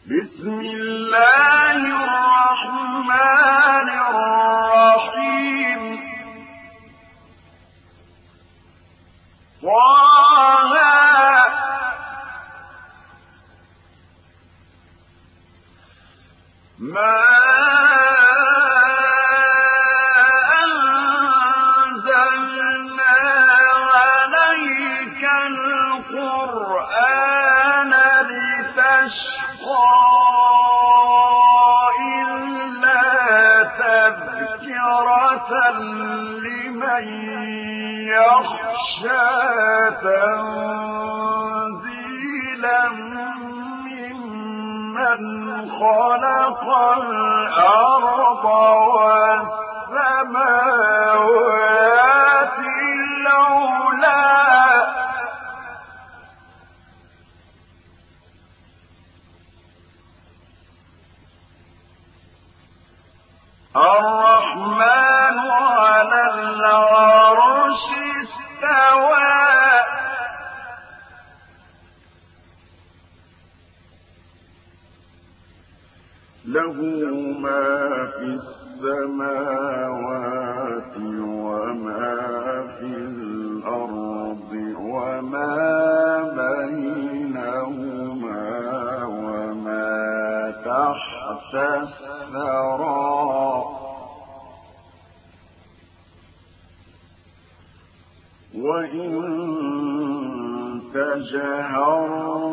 بسم الله الرحمن الرحيم طه ما أنزلنا عليك القرآن لتشقى إلا تذكرة لمن يخشى تنزيلا ممن خلق الأرض والسماوات العلى الرحمن على العرش استوى له ما في السماوات وما في الأرض وما بينهما وما تحت الثرى وإن تجهر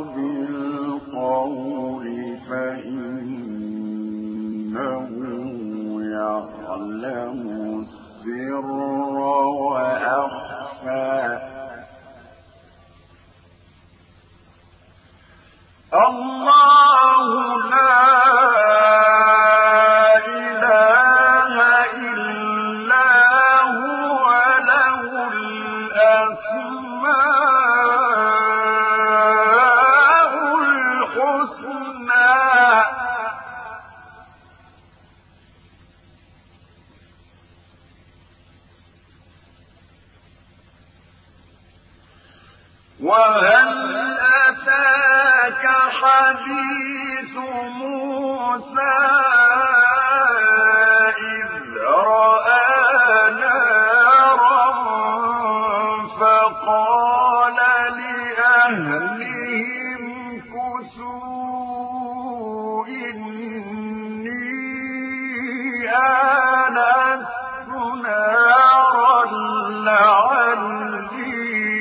بالقول فإنه يعلم السر وأخفى الله لا إله إلا هو له الأسماء الحسنى وهل أتاك حديث موسى إذ رأى نارا فقال لأهلهم كثوا إني آنست نارا لعلي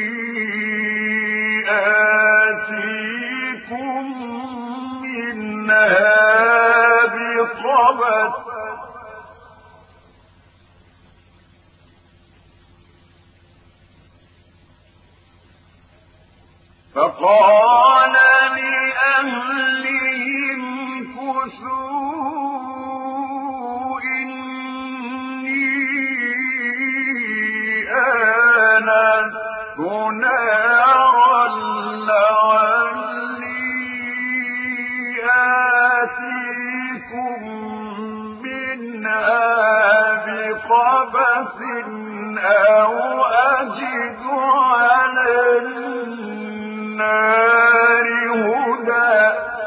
آتيكم منها بقبس فقال لأهلهم كثوا إني آنست نارا لعلي آتيكم منها بقبس أو أجد على النار هدى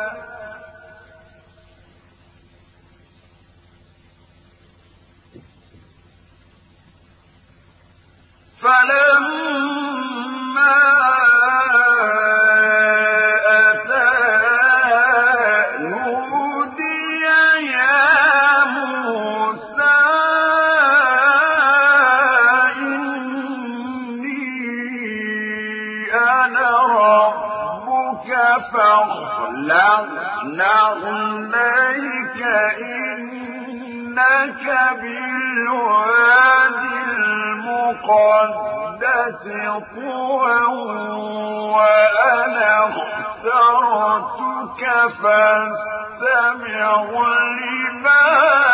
فلما أتاها نودي يا موسى إني أنا ربك فاخلع نعليك إنك بالوادي المقدس طوى وأنا اخترتك فاستمع لما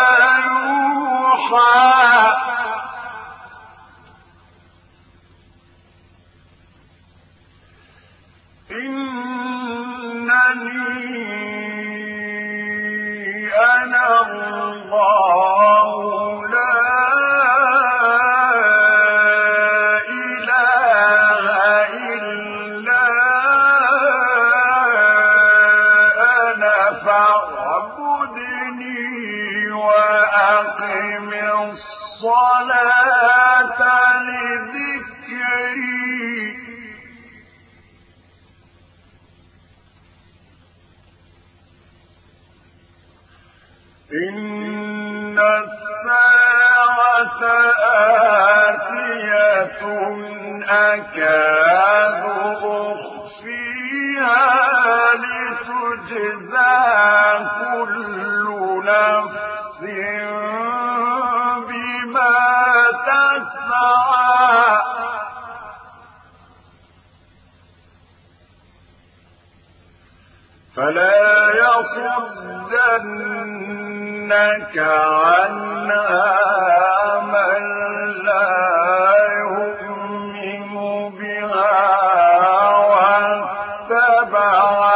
يوحى إنني أنا الله لا إله إلا أنا فاعبدني وأقم الصلاة لذكري إن الساعة آتية أكاد أخفيها لتجزى كل نفس بما تسعى فلا يصدنك عنها من لا يؤمن بها واتبع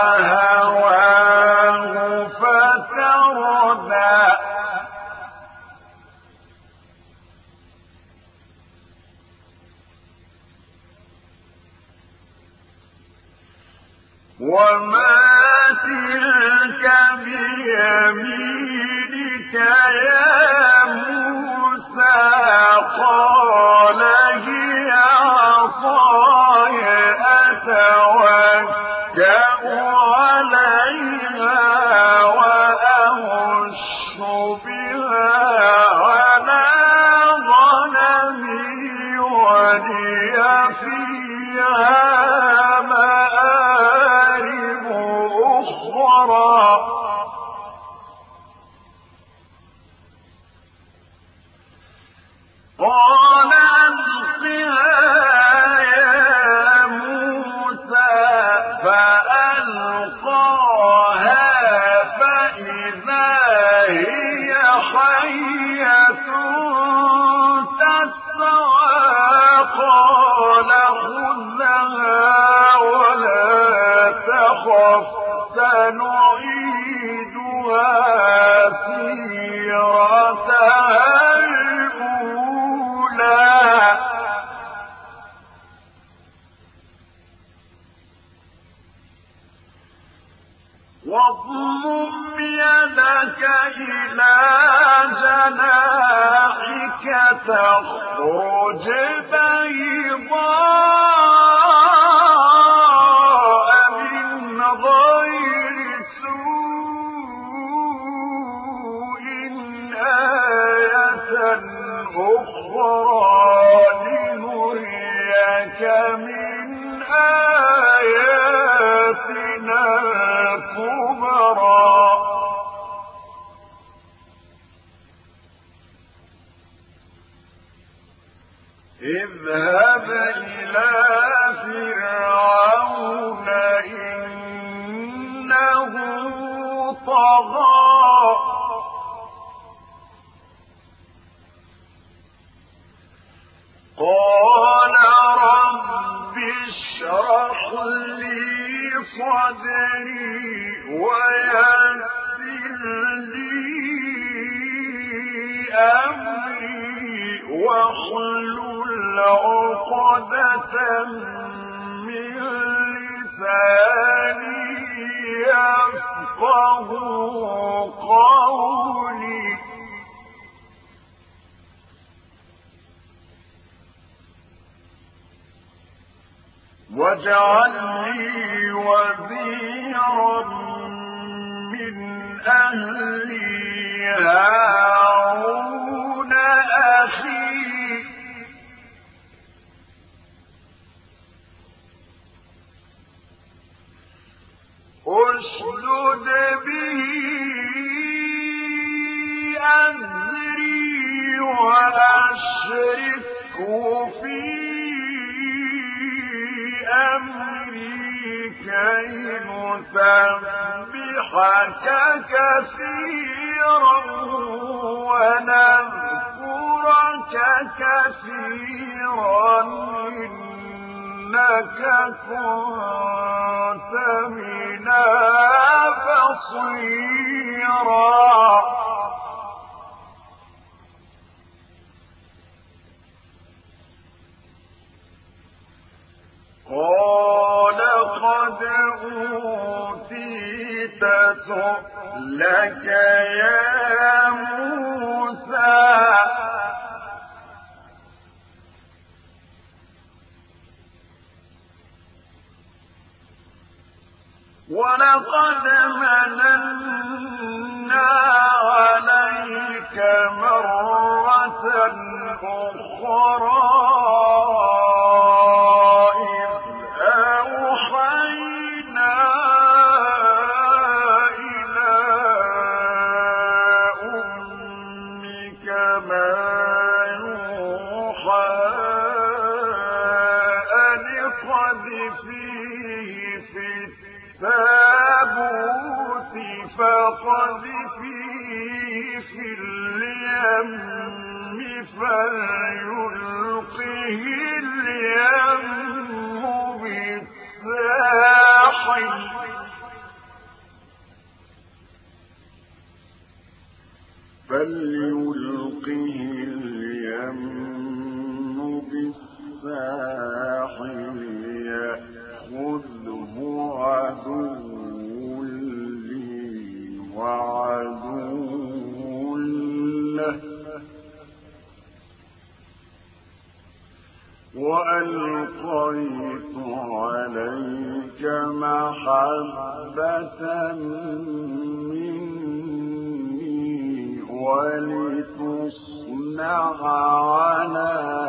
هواه فتردى وما تلك بيمينك يا موسى قال هي عصاي أتوكأ عليها وأهش بها على غنمي ولي فيها قال ألقها يا موسى فألقاها فإذا هي حية تسعى قال خذها ولا تخف سنعيدها سيرتها واضمم يدك إلى جناحك تخرج بيضاء من غير سوء آية أخرى لنريك من آياتنا الكبرى اذهب إلى فرعون إنه طغى قال رب اشرح لي صدري ويسر لي أمري واحلل عقدة من لساني يفقه قولي واجعل لي وزيرا من أهلي هارون أخي أشدد به أزري وأشركه في أمري كي نسبحك كثيرا ونذكرك كثيرا إنك كنت بنا بصيرا قال قد أوتيت سؤلك يا موسى ولقد مننا عليك مرة أخرى إذ أوحينا إلى أمك ما يوحى أن اقذفيه في التابوت فقذفيه في اليم فليلقه اليم بالساحل يأخذه عدو لي وعدو له وألقيت عليك محبة مني ولتصنع على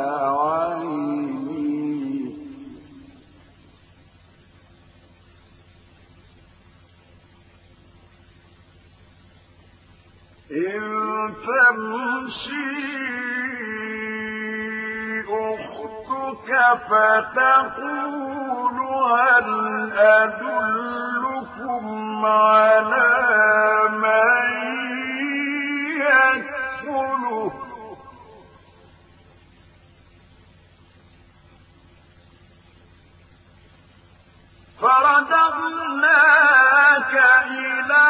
عيني إن تمشي أختك فتقول هل أدلكم على من يكفله فرددناك إلى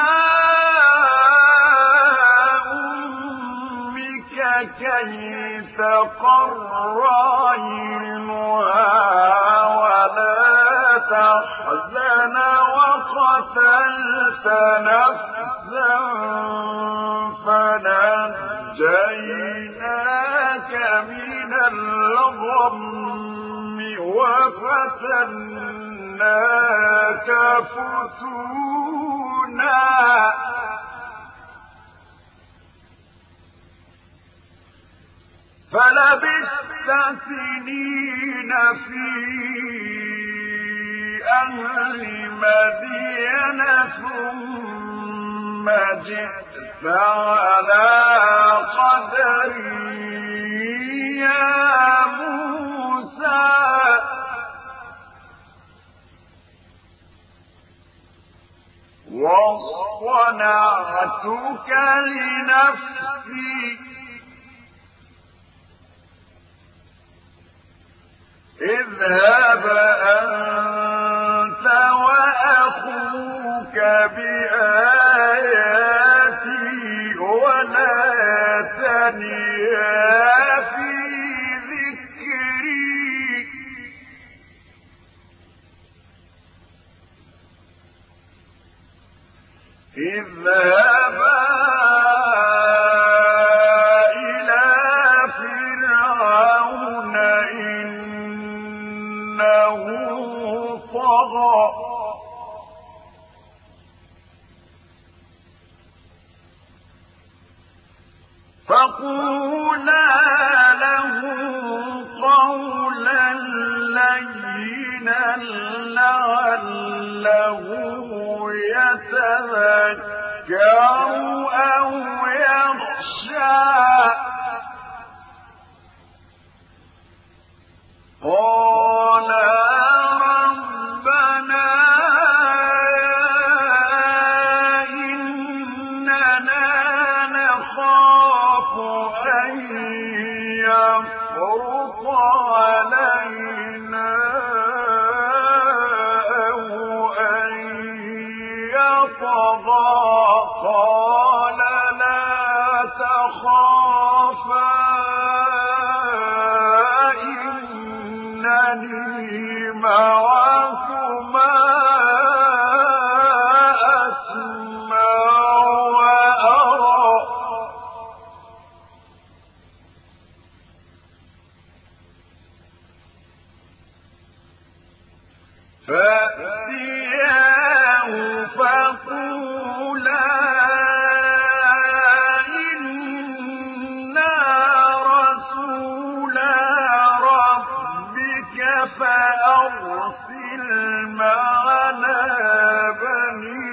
أمك كي تقر عينها ولا تحزن وقتلت نفسا فنجيناك من الغم وفتناك فتونا فلبثت سنين في أهل مدين ثم جئت على قدري يا موسى واصطنعتك لنفسي اذهب أنت وأخوك بآياتي ولا تنيا في ذكري اذهبا إلى فرعون إنه طغى فقولا له قولا لينا لعله يتذكر أو يخشى قال ربنا إننا نخاف أن يفرط علينا أو أن يطغى قال لا تخافا معكما أسمع فقولا إنا رسولا ربك فأرسل معنا بني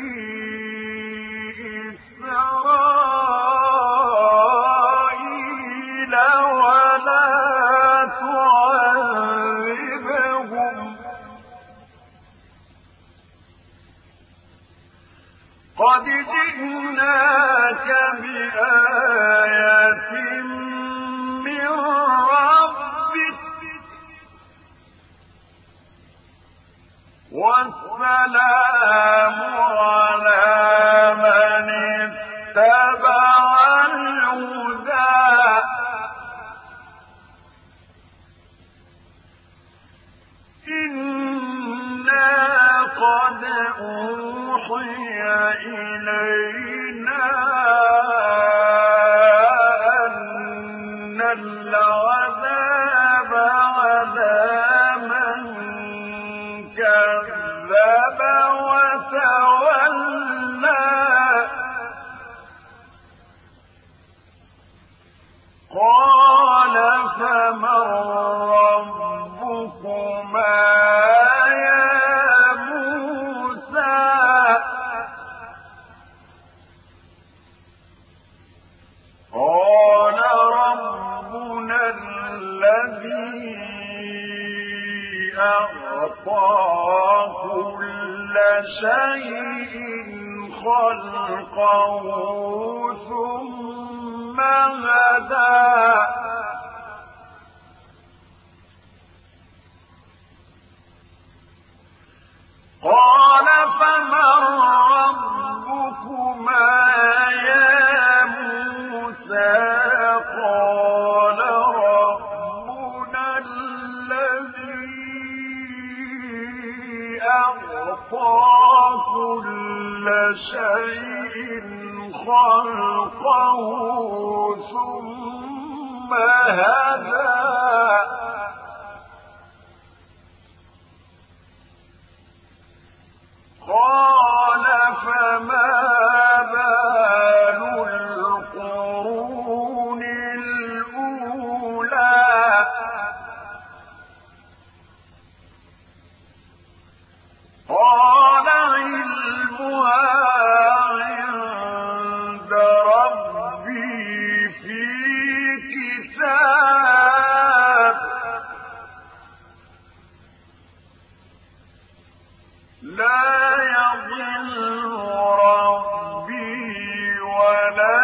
إسرائيل ولا تعذبهم قد جئناك بآية من ربك والسلام على من اتبع الهدى إنا قد أوحي إلينا أن العذاب على من كذب وتولى قال فمن ربكما يا موسى قال ربنا الذي أعطى كل شيء خلقه ثم هدى قال فمن ربكما يا موسى قال ربنا الذي أعطى كل شيء خلقه ثم هدى قال فما بال القرون الأولى قال علمها عند ربي في كتاب لا يضل ربي ولا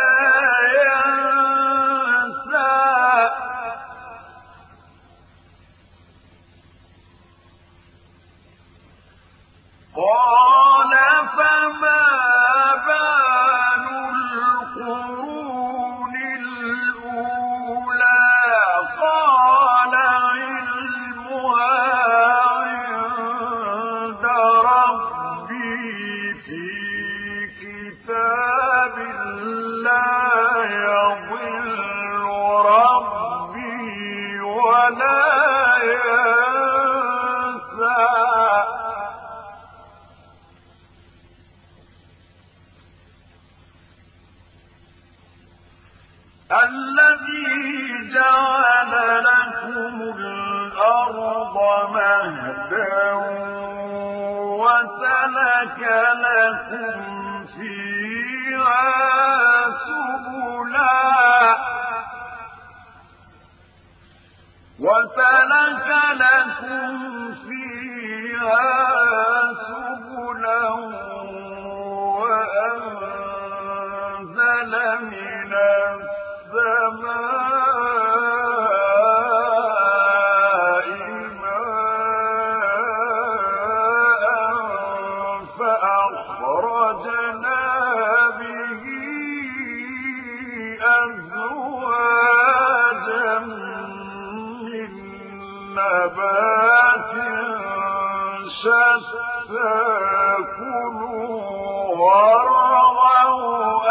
ينسى قال فما بال القرون الأولى قال علمها عند ربي في كتاب لا يضل ربي ولا ينسى الذي جعل لكم الأرض مهدا وسلك لكم فيها سبلا وأنزل من السماء ماء فأخرجنا به أزواجا من نبات شتى كلوا وارعوا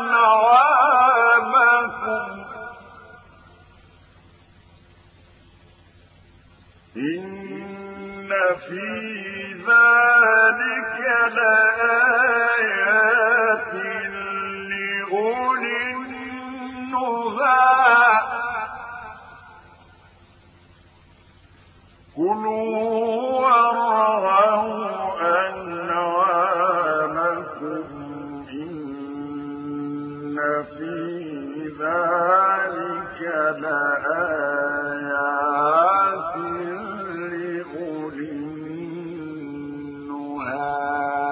أنعامكم إن في ذلك لآية إن في ذلك لآيات لأولي النهى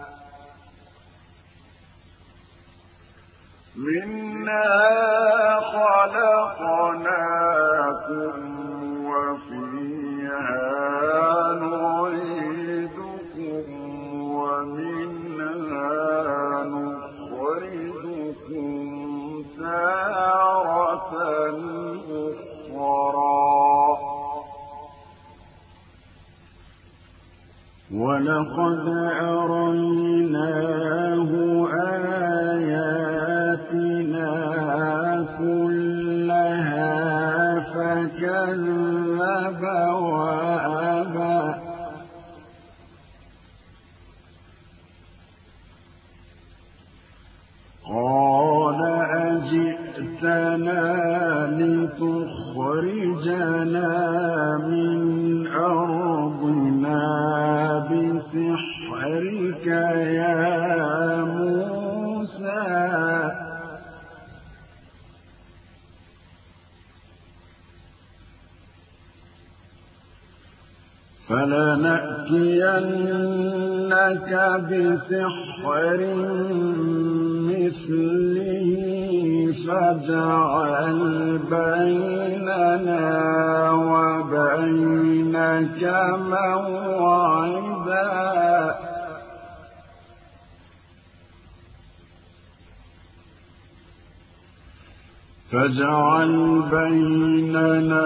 منها خلقناكم وفيها نعيدكم ومنها نخرجكم تارة أخرى ولقد أريناه آياتنا كلها فكذب وأبى قال أجئتنا لتخرجنا من أرضنا بسحرك يا موسى فلنأتينك بسحر مثله فاجعل بيننا وبينك موعدا فاجعل بيننا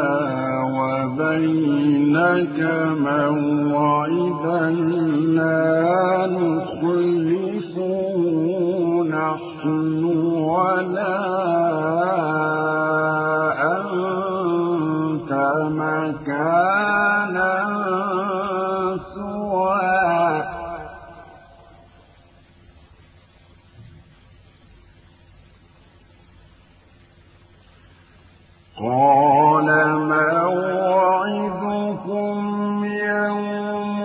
وبينك موعدا لا نخلفه نحن ولا أنت مكانا سوى قال موعدكم يوم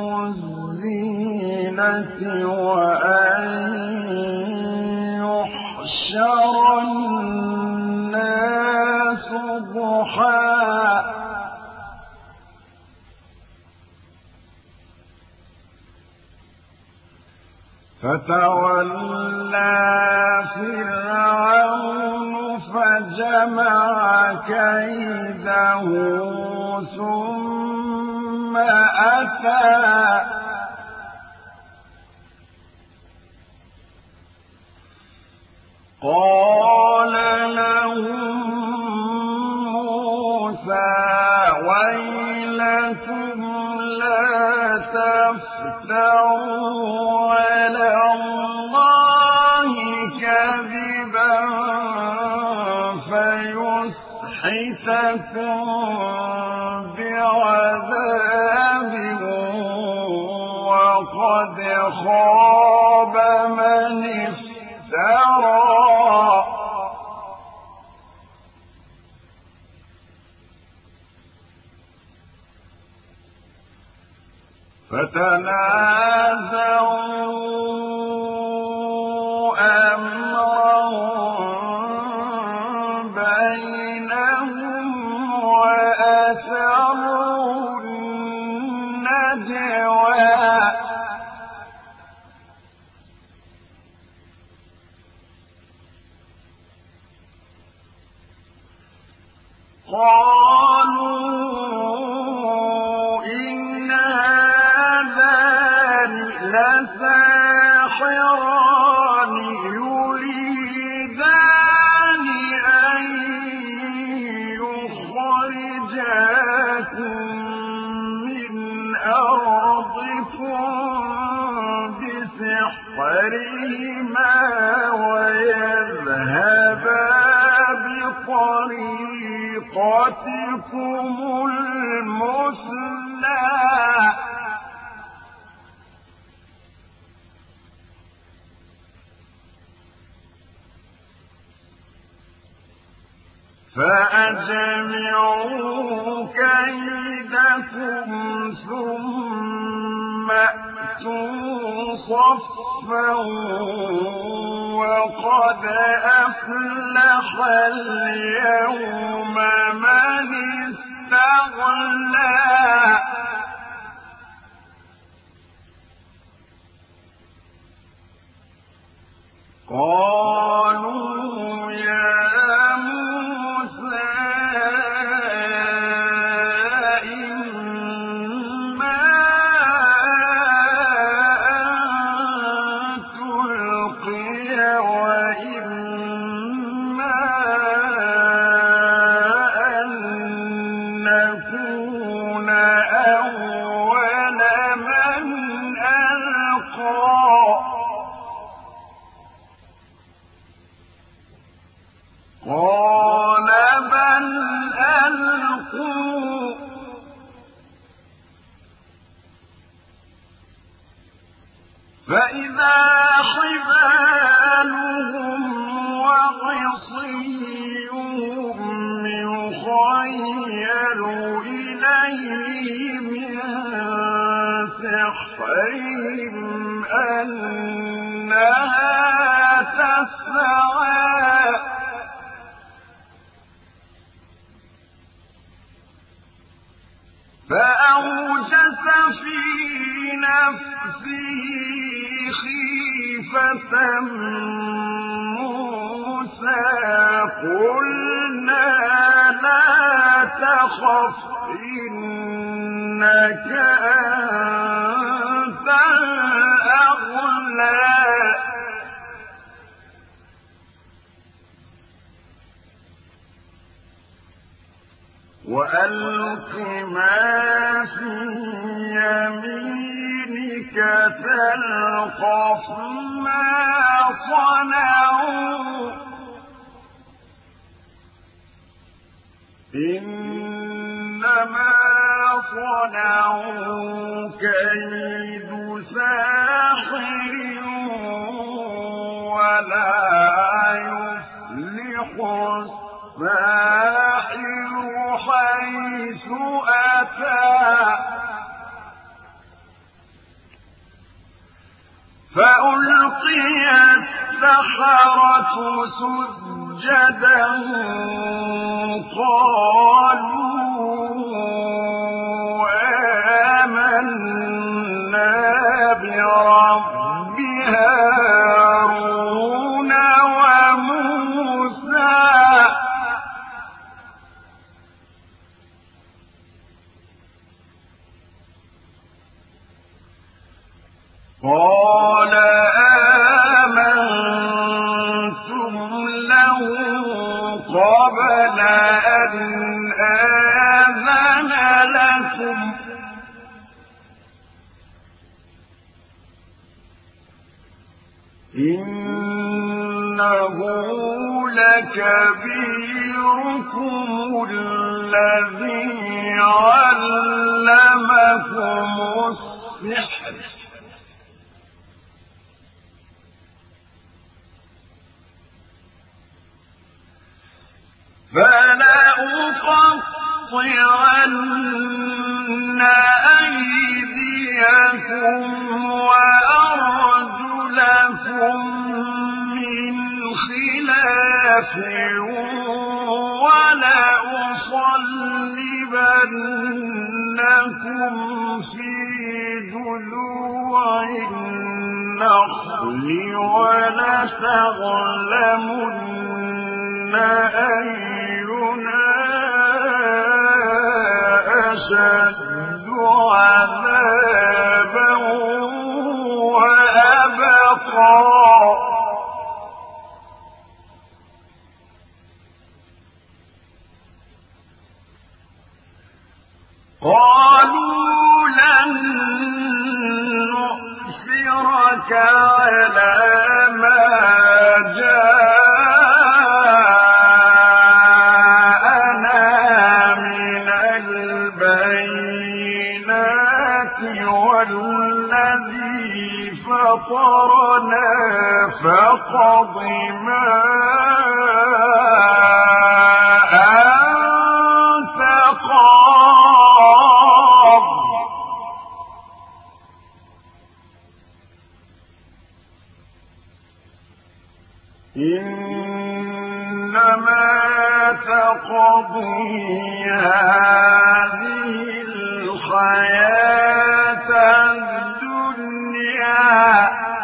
الزينة وأن يحشر الناس ضحى فتولى فرعون فجمع كيده ثم أتى قال لهم موسى ويلكم لا تفتروا على الله كذبا فيسحتكم بعذاب وقد خاب من افترى فتنازعوا أمرهم بينهم وأسروا النجوى قالوا إن هذان لساحران يريدان أن يخرجاكم من أرضكم بسحرهما ويذهبا بطريقتكم المثلى فأجمعوا كيدكم ثم أتوا صفا صفا وقد أفلح اليوم من استغنى قالوا يا موسى إما أن تلقي وإما أن نكون أول من ألقى قال بل ألقوا فإذا حبالهم وعصيهم يخيل إليه من سحرهم أنها تسعى فأوجس في نفسه خيفة موسى قلنا لا تخف إنك أنت الأعلى وألق ما في يمينك تلقف ما صنعوا إنما صنعوا كيد ساحر ولا يفلح الساحر حيث أتى فألقي السحرة سجدا قالوا آمنا برب هارون وموسى قال آمنتم له قبل أن آذن لكم إنه لكبيركم الذي علمكم السحر فلأقطعن أيديكم وأرجلكم من خلاف ولأصلبنكم في جذوع النخل ولتعلمن أينا أشد عذابا وأبقى قالوا لن نؤثرك على ما جاءنا من البينات والذي فطرنا فاقض ما أنت قاض إنما تقضي هذه الحياة الدنيا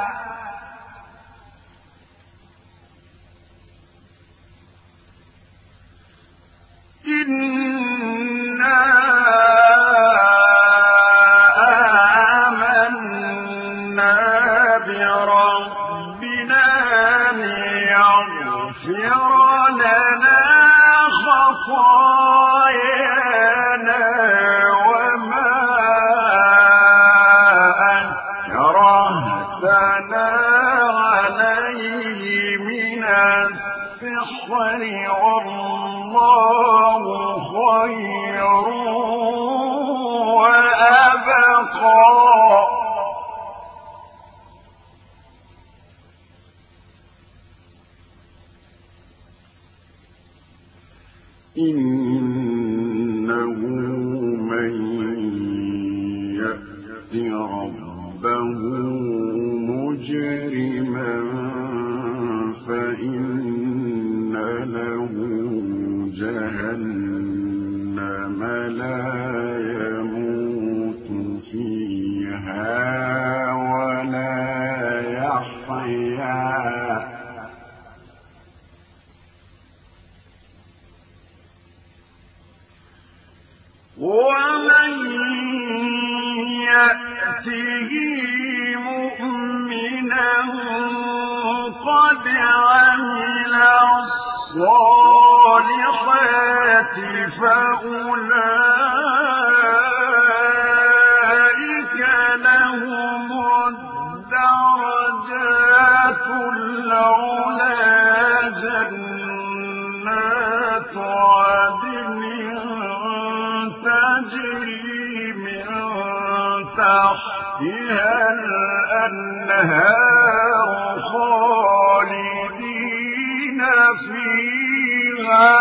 إنا آمنا بربنا ليغفر لنا خطايانا وما أكرهتنا عليه من السحر والله خير وأبقى إنه من يأت ربه مجرما فإن له جهنم لا يموت فيها ولا يحيا ومن يأته مؤمنا قد عمل الصالحات فأولئك لهم الدرجات العلى جنات عدن تجري من تحتها الأنهار خالدين فيها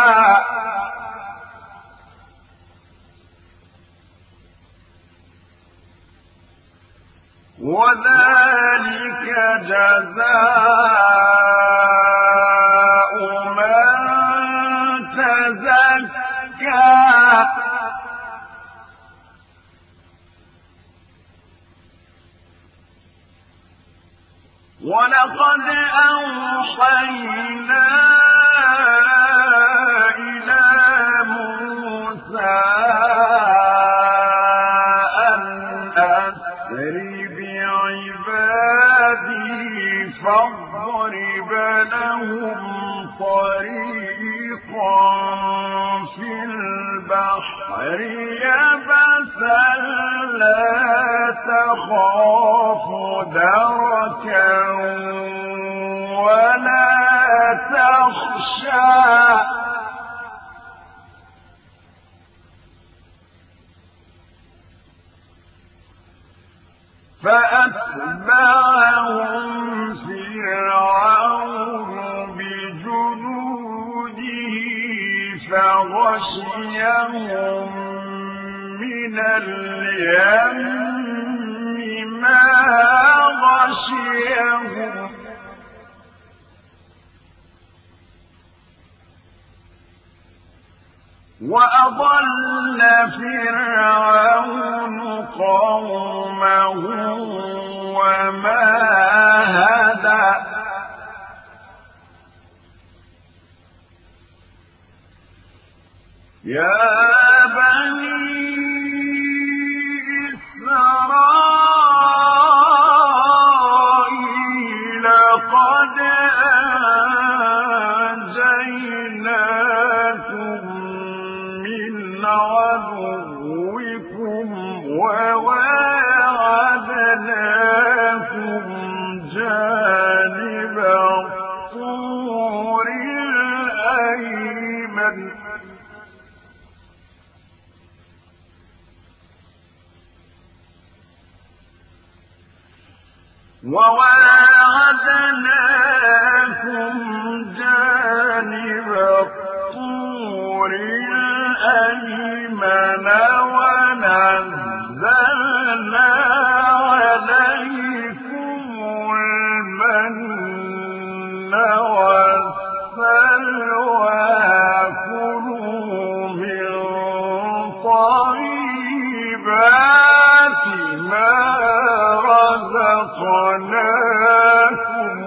وذلك جزاء من تزكى ولقد أوحينا إلى موسى أن أسر بعبادي فاضرب لهم طريقا في البحر يبسا لا تخاف دركا ولا تخشى فأتبعهم فرعون بجنوده فغشيهم من اليم ما غشيهم وأضل فرعون قومه وما هدى يا بني إسرائيل قد أنجيناكم من عدوكم وواعدناكم جانب الطور الأيمن ونزلنا عليكم المن والسلوى كلوا من طيبات ما رزقناكم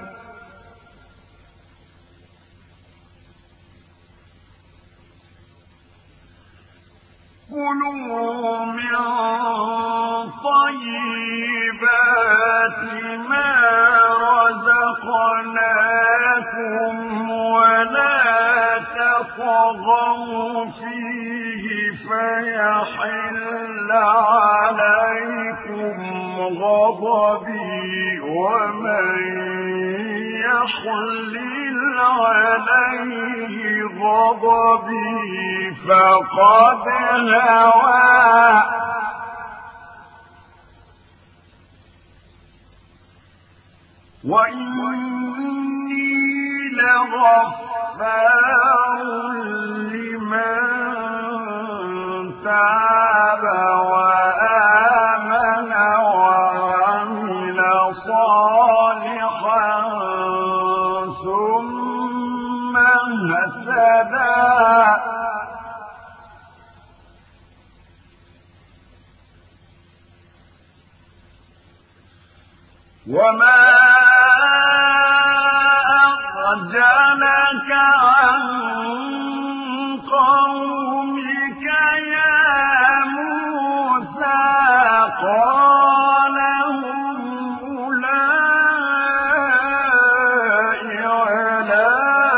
ولا تطغوا فيه فيحل عليكم غضبي ومن يحلل عليه غضبي فقد هوى وإني لغفار لمن تاب وآمن وعمل صالحا ثم اهتدى وما أعجلك عن قومك يا موسى قال هم أولئك على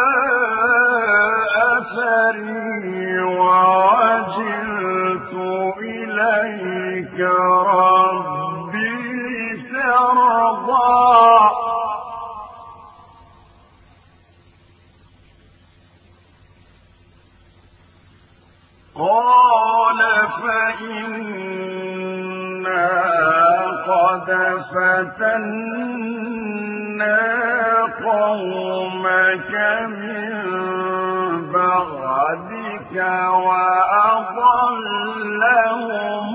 أثري وعجلت إليك ربي لترضى قال فإنا قد فتنا قومك من بعدك وأضلهم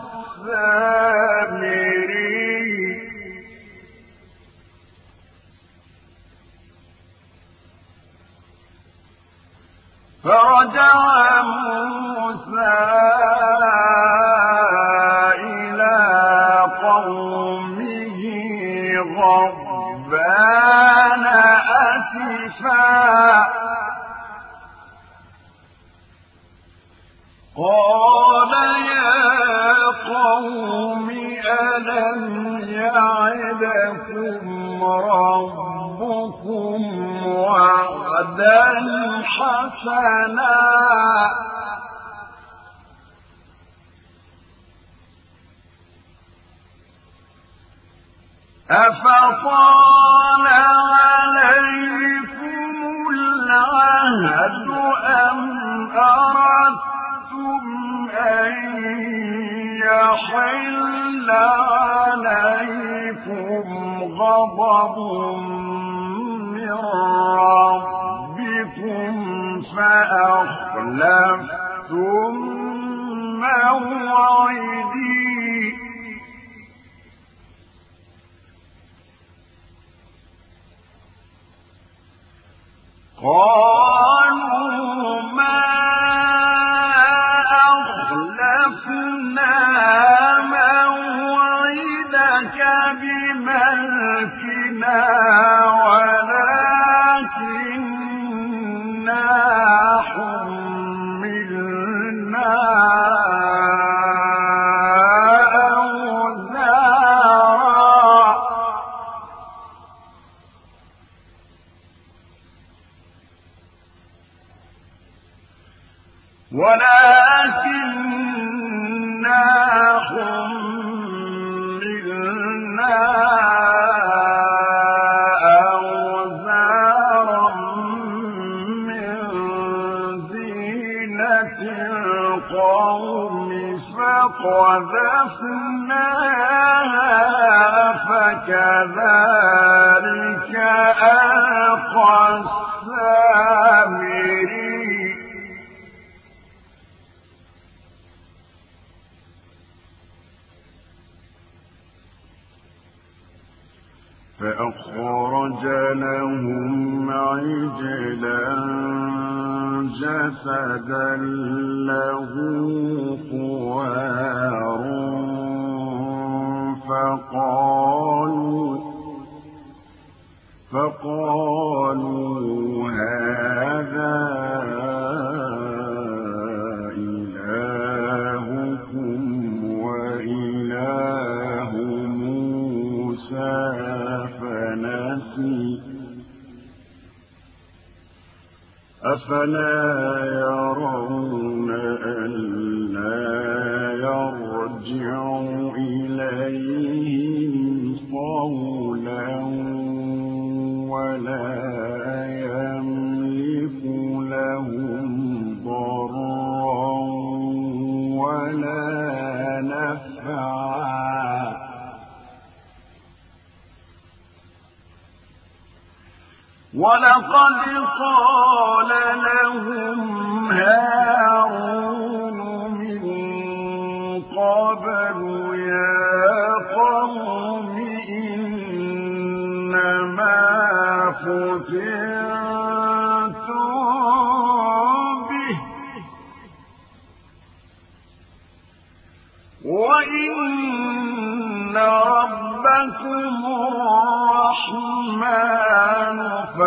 السامري فرجع موسى إلى قومه غضبان أسفا قال يا قوم ألم يعدكم ربكم وعدا حسنا أفطال عليكم العهد أم أردتم أن يحل عليكم غضب من ربكم فأخلفتم موعدي قالوا ما أخلفنا موعدك بملكنا ولكننا حملنا أوزارا من زينة القوم فقذفناها فكذلك ألقى السامري فأخرج لهم عجلا جسدا له خوار فقالوا هذا إلهكم وإله موسى فنسي أفلا يرون ألا يرجع إليهم قولا ولا يملك لهم ضرا ولا نفعا ولقد قال لهم هارون من قبل يا قوم إنما فتنتم به وإن ربكم الرحمن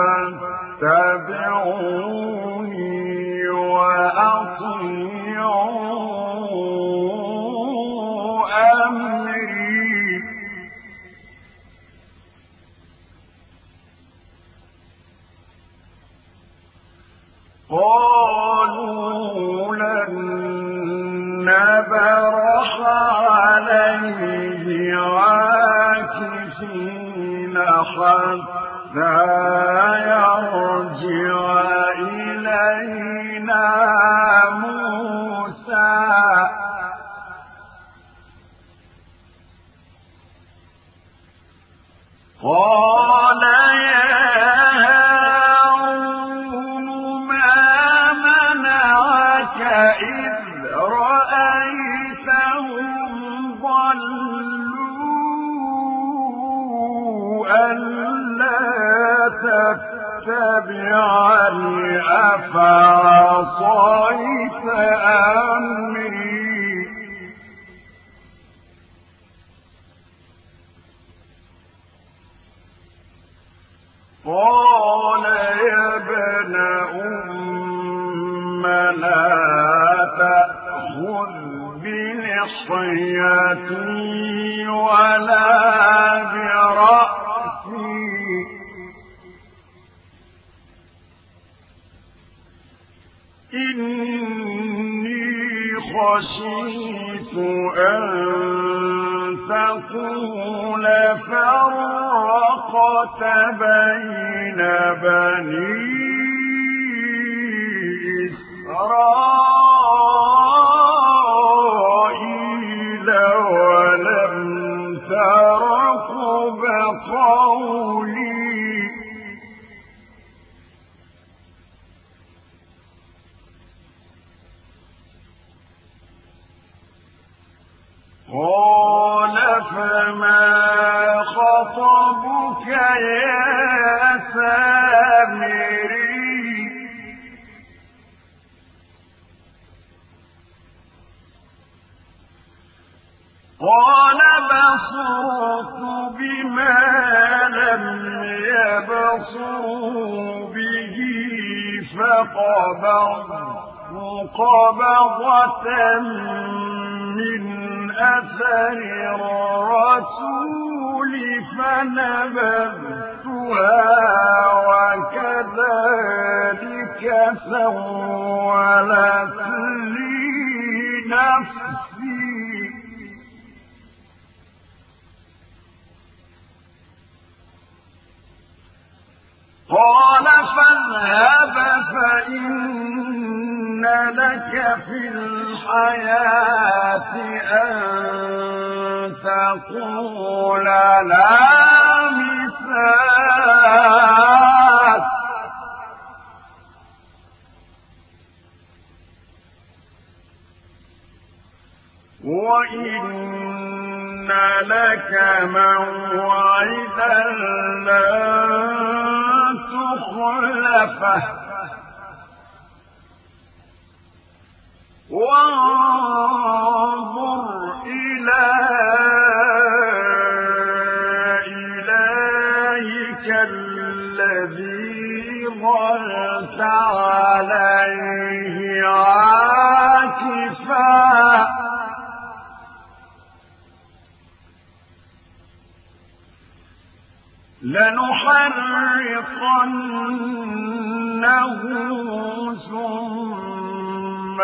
فاتبعوني وأطيعوا أمري قالوا لن نبرح عليه عاكفين حتى يرجع إلينا موسى قال يا هارون ما منعك إذ رأيتهم ضلوا ألا تتبعني أفعصيت أمري قال يا ابن أم لا تأخذ بلحيتي ولا برأسي إني خشيت أن تقول فرقت بين بني إسرائيل ولم ترقب قولي قال فما خطبك يا سامري قال بصرت بما لم يبصروا به فقبضت قبضة من أثر الرسول فنبذتها وكذلك سولت لي نفسي قال فاذهب فإن لك في الحياة أن تقول لا مساس وإن لك موعدا لن مخلفة وانظر إلى إلهك الذي ظلت عليه عاكفا لنحرقنه ثم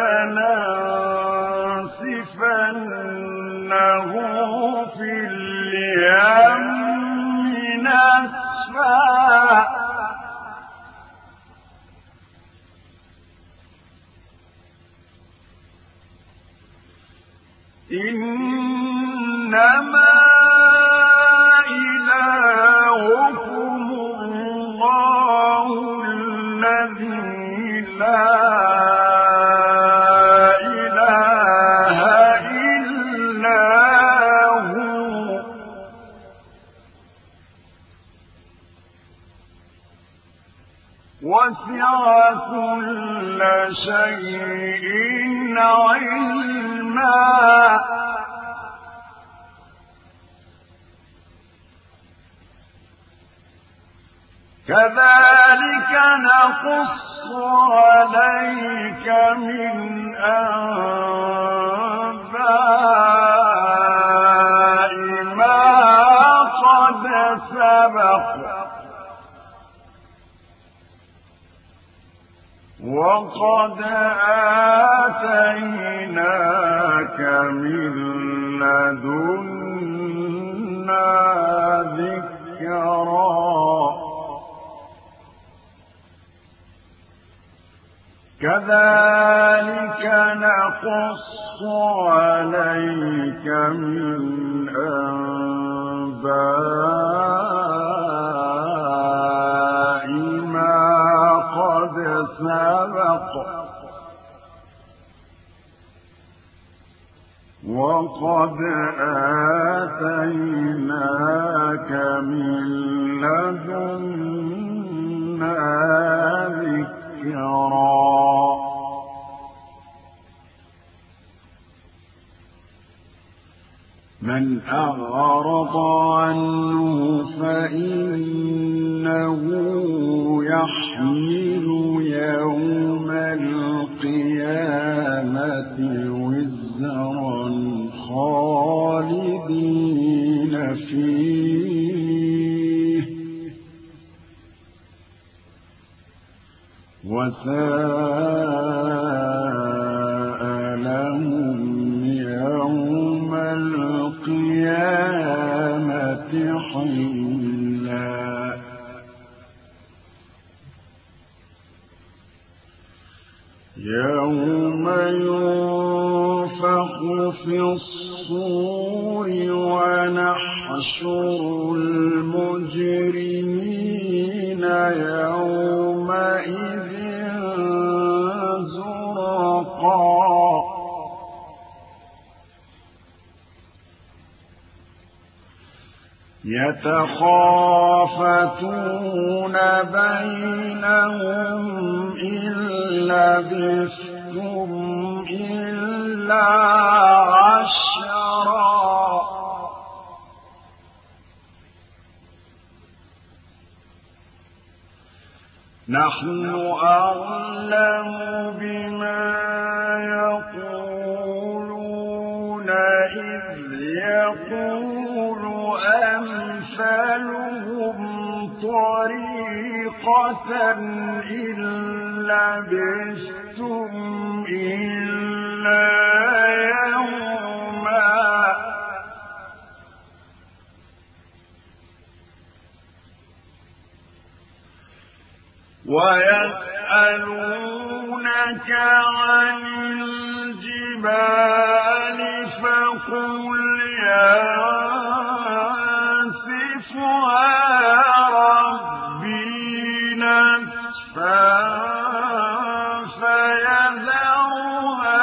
لننسفنه في اليم نسفا إنما إلهكم الله الذي لا إله إلا هو وسع كل شيء علما كذلك نقص عليك من أنباء ما قد سبق وقد آتيناك من لدنا ذكرا كذلك نقص عليك من أنباء ما قد سبق وقد آتيناك من لدنا ذكرا من أعرض عنه فإنه يحمل يوم القيامة وزرا خالدين فيه وساء لهم يوم القيامة حملا يوم ينفخ في الصور ونحشر المجرمين يومئذ زرقا يتخافتون بينهم إن لبثتم إلا عشرا نحن أعلم بما يقولون إذ يقول أمثلهم طريقة إن لبثتم إلا يوما ويسألونك عن الجبال فقل ينسفها ربي نسفا فيذرها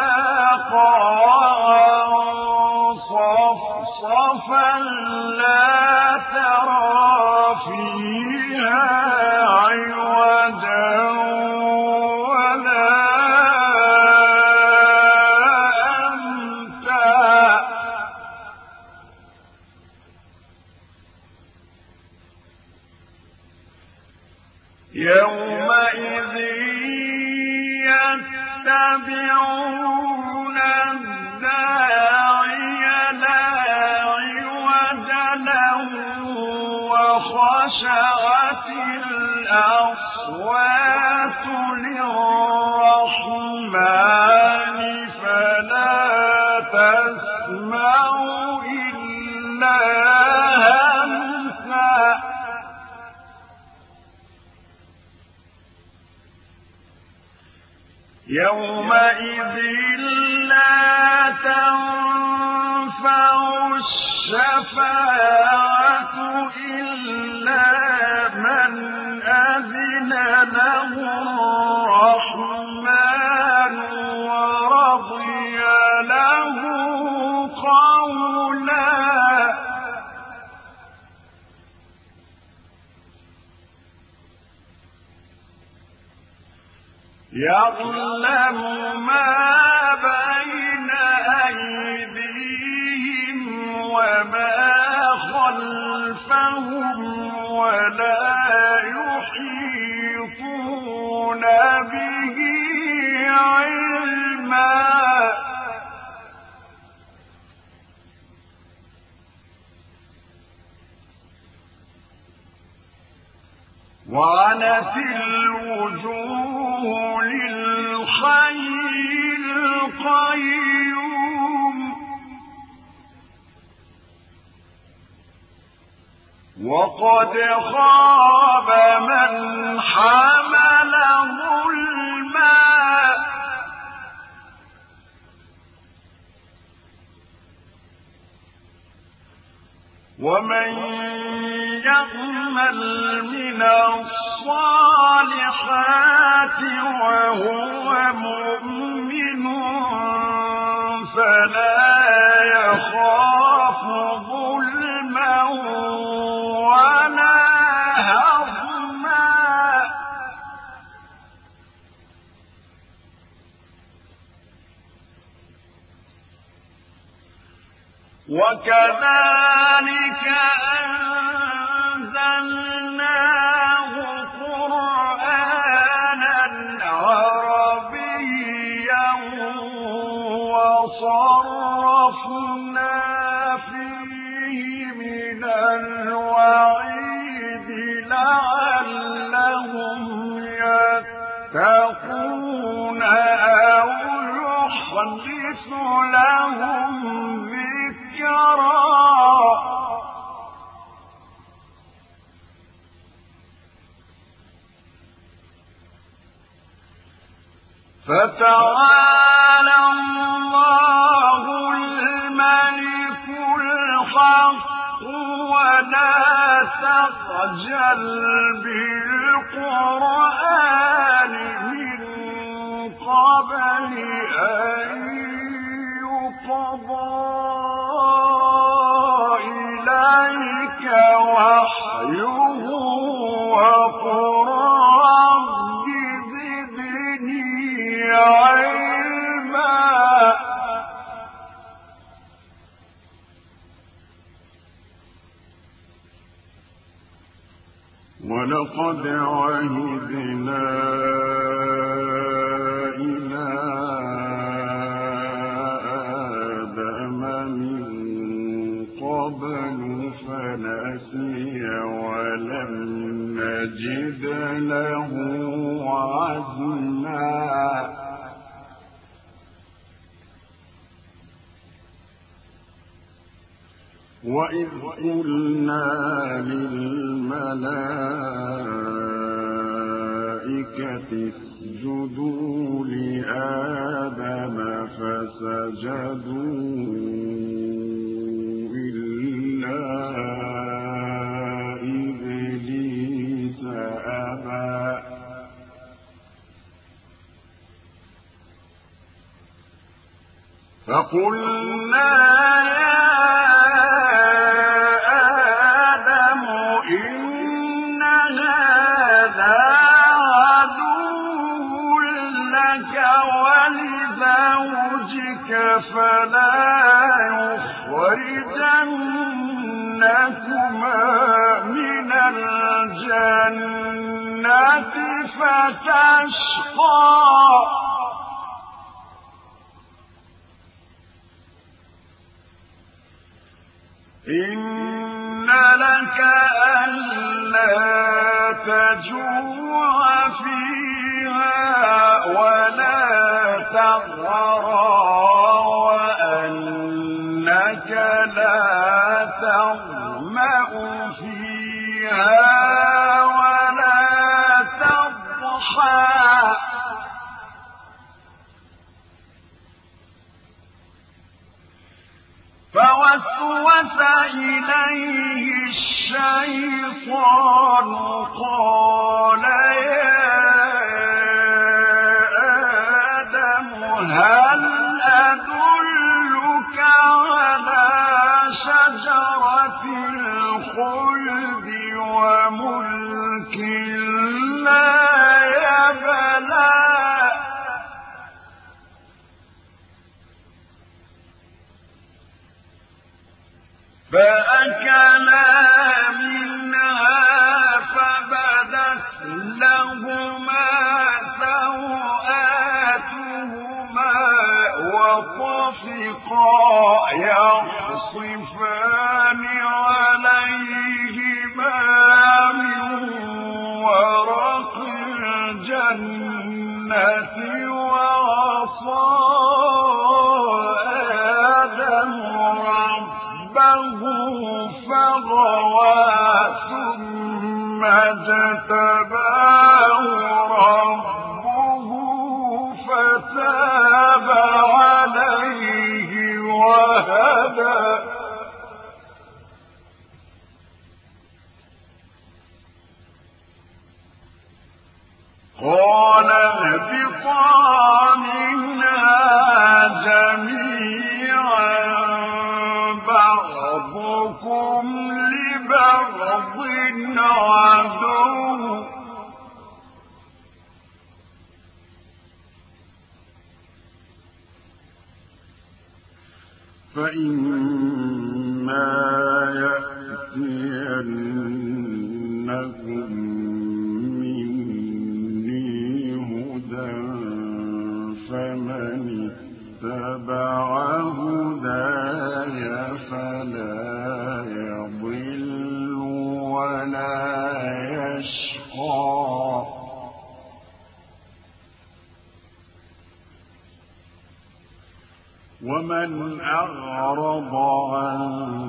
قاعا صفصفا لا ترى فيها عوجا يومئذ يتبعون الداعي لا عوج له وخشعت الأصوات للرحمن فلا تسمع إلا همسا يومئذ لا تنفع الشفاعة إلا من أذن له الرحمن ورضي له قولا يعلم ما بين أيديهم وما خلفهم ولا يحيطون به علما وعنت الوجوه للحي القيوم وقد خاب من حمل ظلما ومن يعمل من الصالحات وهو مؤمن فلا يخاف ظلما ولا هضما وكذلك أنزلناه قرآنا عربيا وصرفنا فيه من الوعيد لعلهم يتقون أو يحدث لهم ذكرا فتعالى الله الملك الحق ولا تعجل بالقرآن من قبل أن يقضى إليك وحيه وقل رب زدني علما ولقد عهدنا إلى آدم من قبل فنسي ولم نجد له عزما وإذ قلنا للملائكة اسجدوا لآدم فسجدوا إلا إبليس أبى فقلنا يا آدم إن هذا عدو لك ولزوجك فلا يخرجنكما من الجنة فتشقى إن لك ألا تجوع فيها ولا تضرى وأنك لا تظمأ فيها ولا تضحى فوسوس إليه الشيطان قال يا آدم هل أدلك على شجرة الخلد وملك لا يبلى فأكلا منها فبدت لهما سوآتهما وطفقا يخصفان عليهما من ورق الجنة وعصى آدم ربه فغوى ثم اجتباه ربه فتاب عليه وهدى قال اهبطا منها جميعا بعضكم لبعض عدو فإما يأتينكم مني هدى فمن اتبع هداي فلا يضل ولا يشقى ومن أعرض عن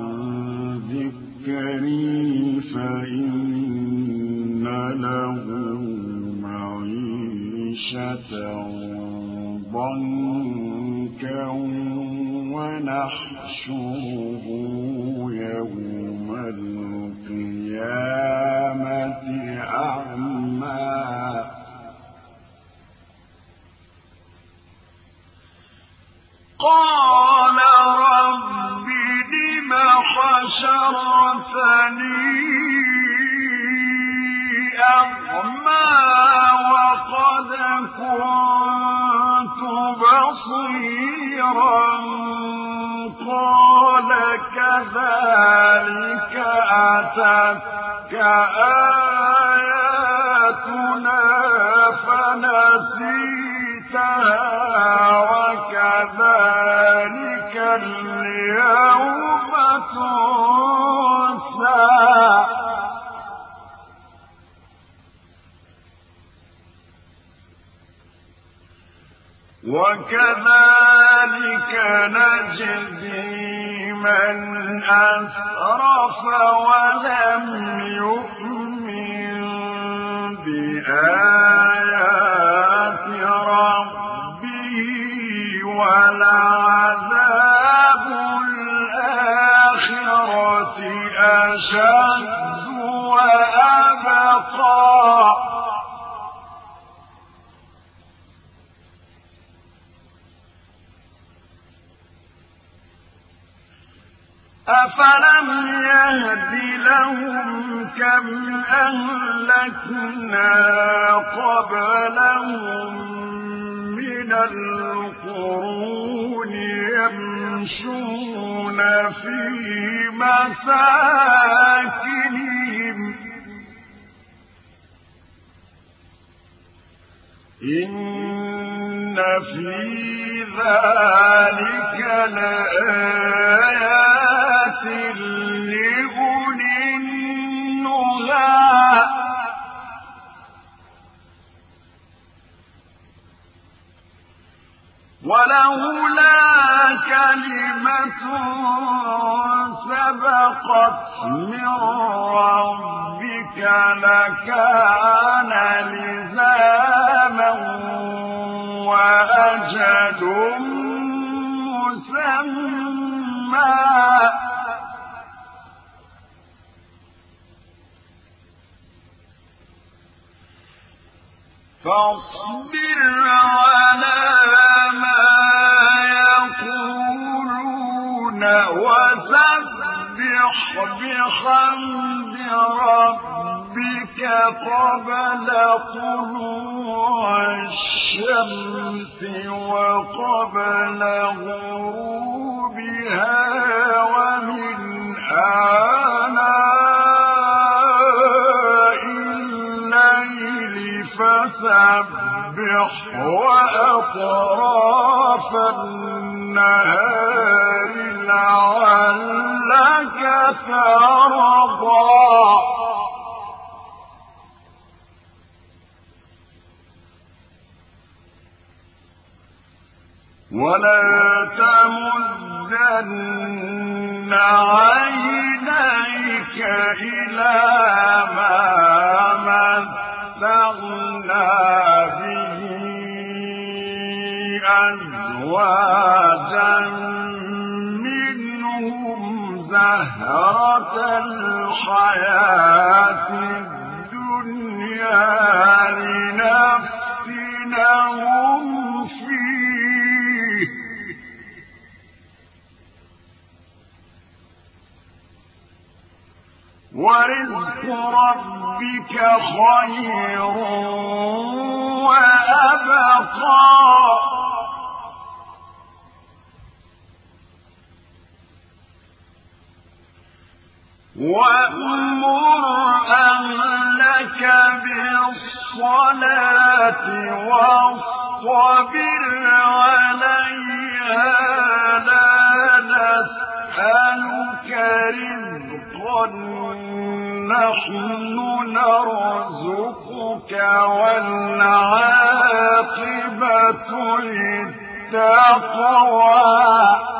ذكري فإن له معيشة ضنكا ونحشره يوم القيامة أعمى قال رب لم حشرتني أعمى وقد كنت بصيرا قال كذلك أتتك آياتنا فنسيتها وكذلك اليوم تنسى وكذلك نجزي من أسرف ولم يؤمن بآيات ربه ولعذاب الآخرة أشد وأبقى أفلم يهد لهم كم أهلكنا قبلهم من القرون يمشون في مساكنهم إن في ذلك لآيات لأولي النهى ولولا كلمة سبقت من ربك لكان لزاما وأجل مسمى فاصبر على ما يقولون وسبح بحمد ربك قبل طلوع الشمس وقبل غروبها ومن آناء الليل فسبح وأطراف النهار لعلك ترضى ولا تمدن عينيك إلى ما متعنا به أزواجا منهم زهرة الحياة الدنيا لنفتنهم فيه ورزق ربك خير وأبقى وأمر أهلك بالصلاة واصطبر عليها لا نسألك رزقا نحن نرزقك والعاقبة للتقوى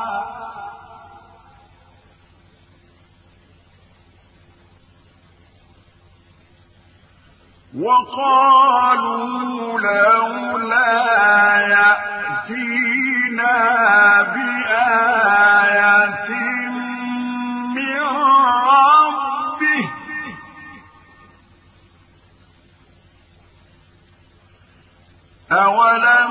وقالوا لولا يأتينا بآية من ربه أولم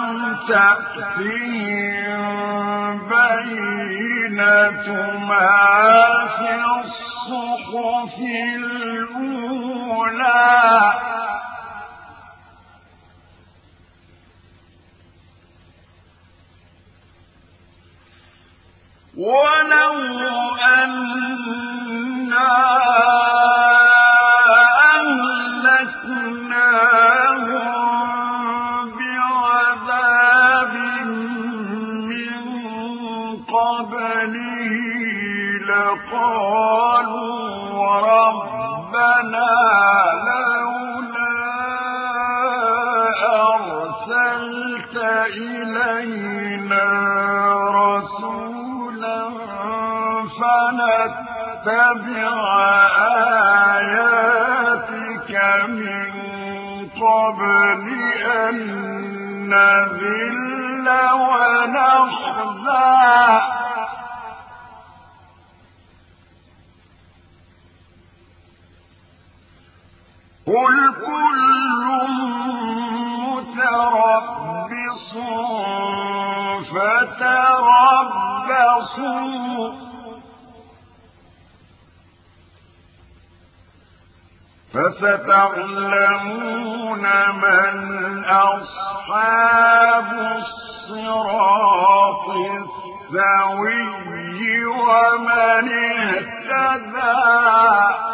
تأتهم بينة ما في الصحف الأولى ولو أنا أهلكناهم بعذاب من قبله لقالوا ربنا لولا أرسلت إلينا رسولا فنتبع آياتك من قبل أن نذل ونخزى قل كل متربص فتربصوا فستعلمون من أصحاب الصراط السوي ومن اهتدى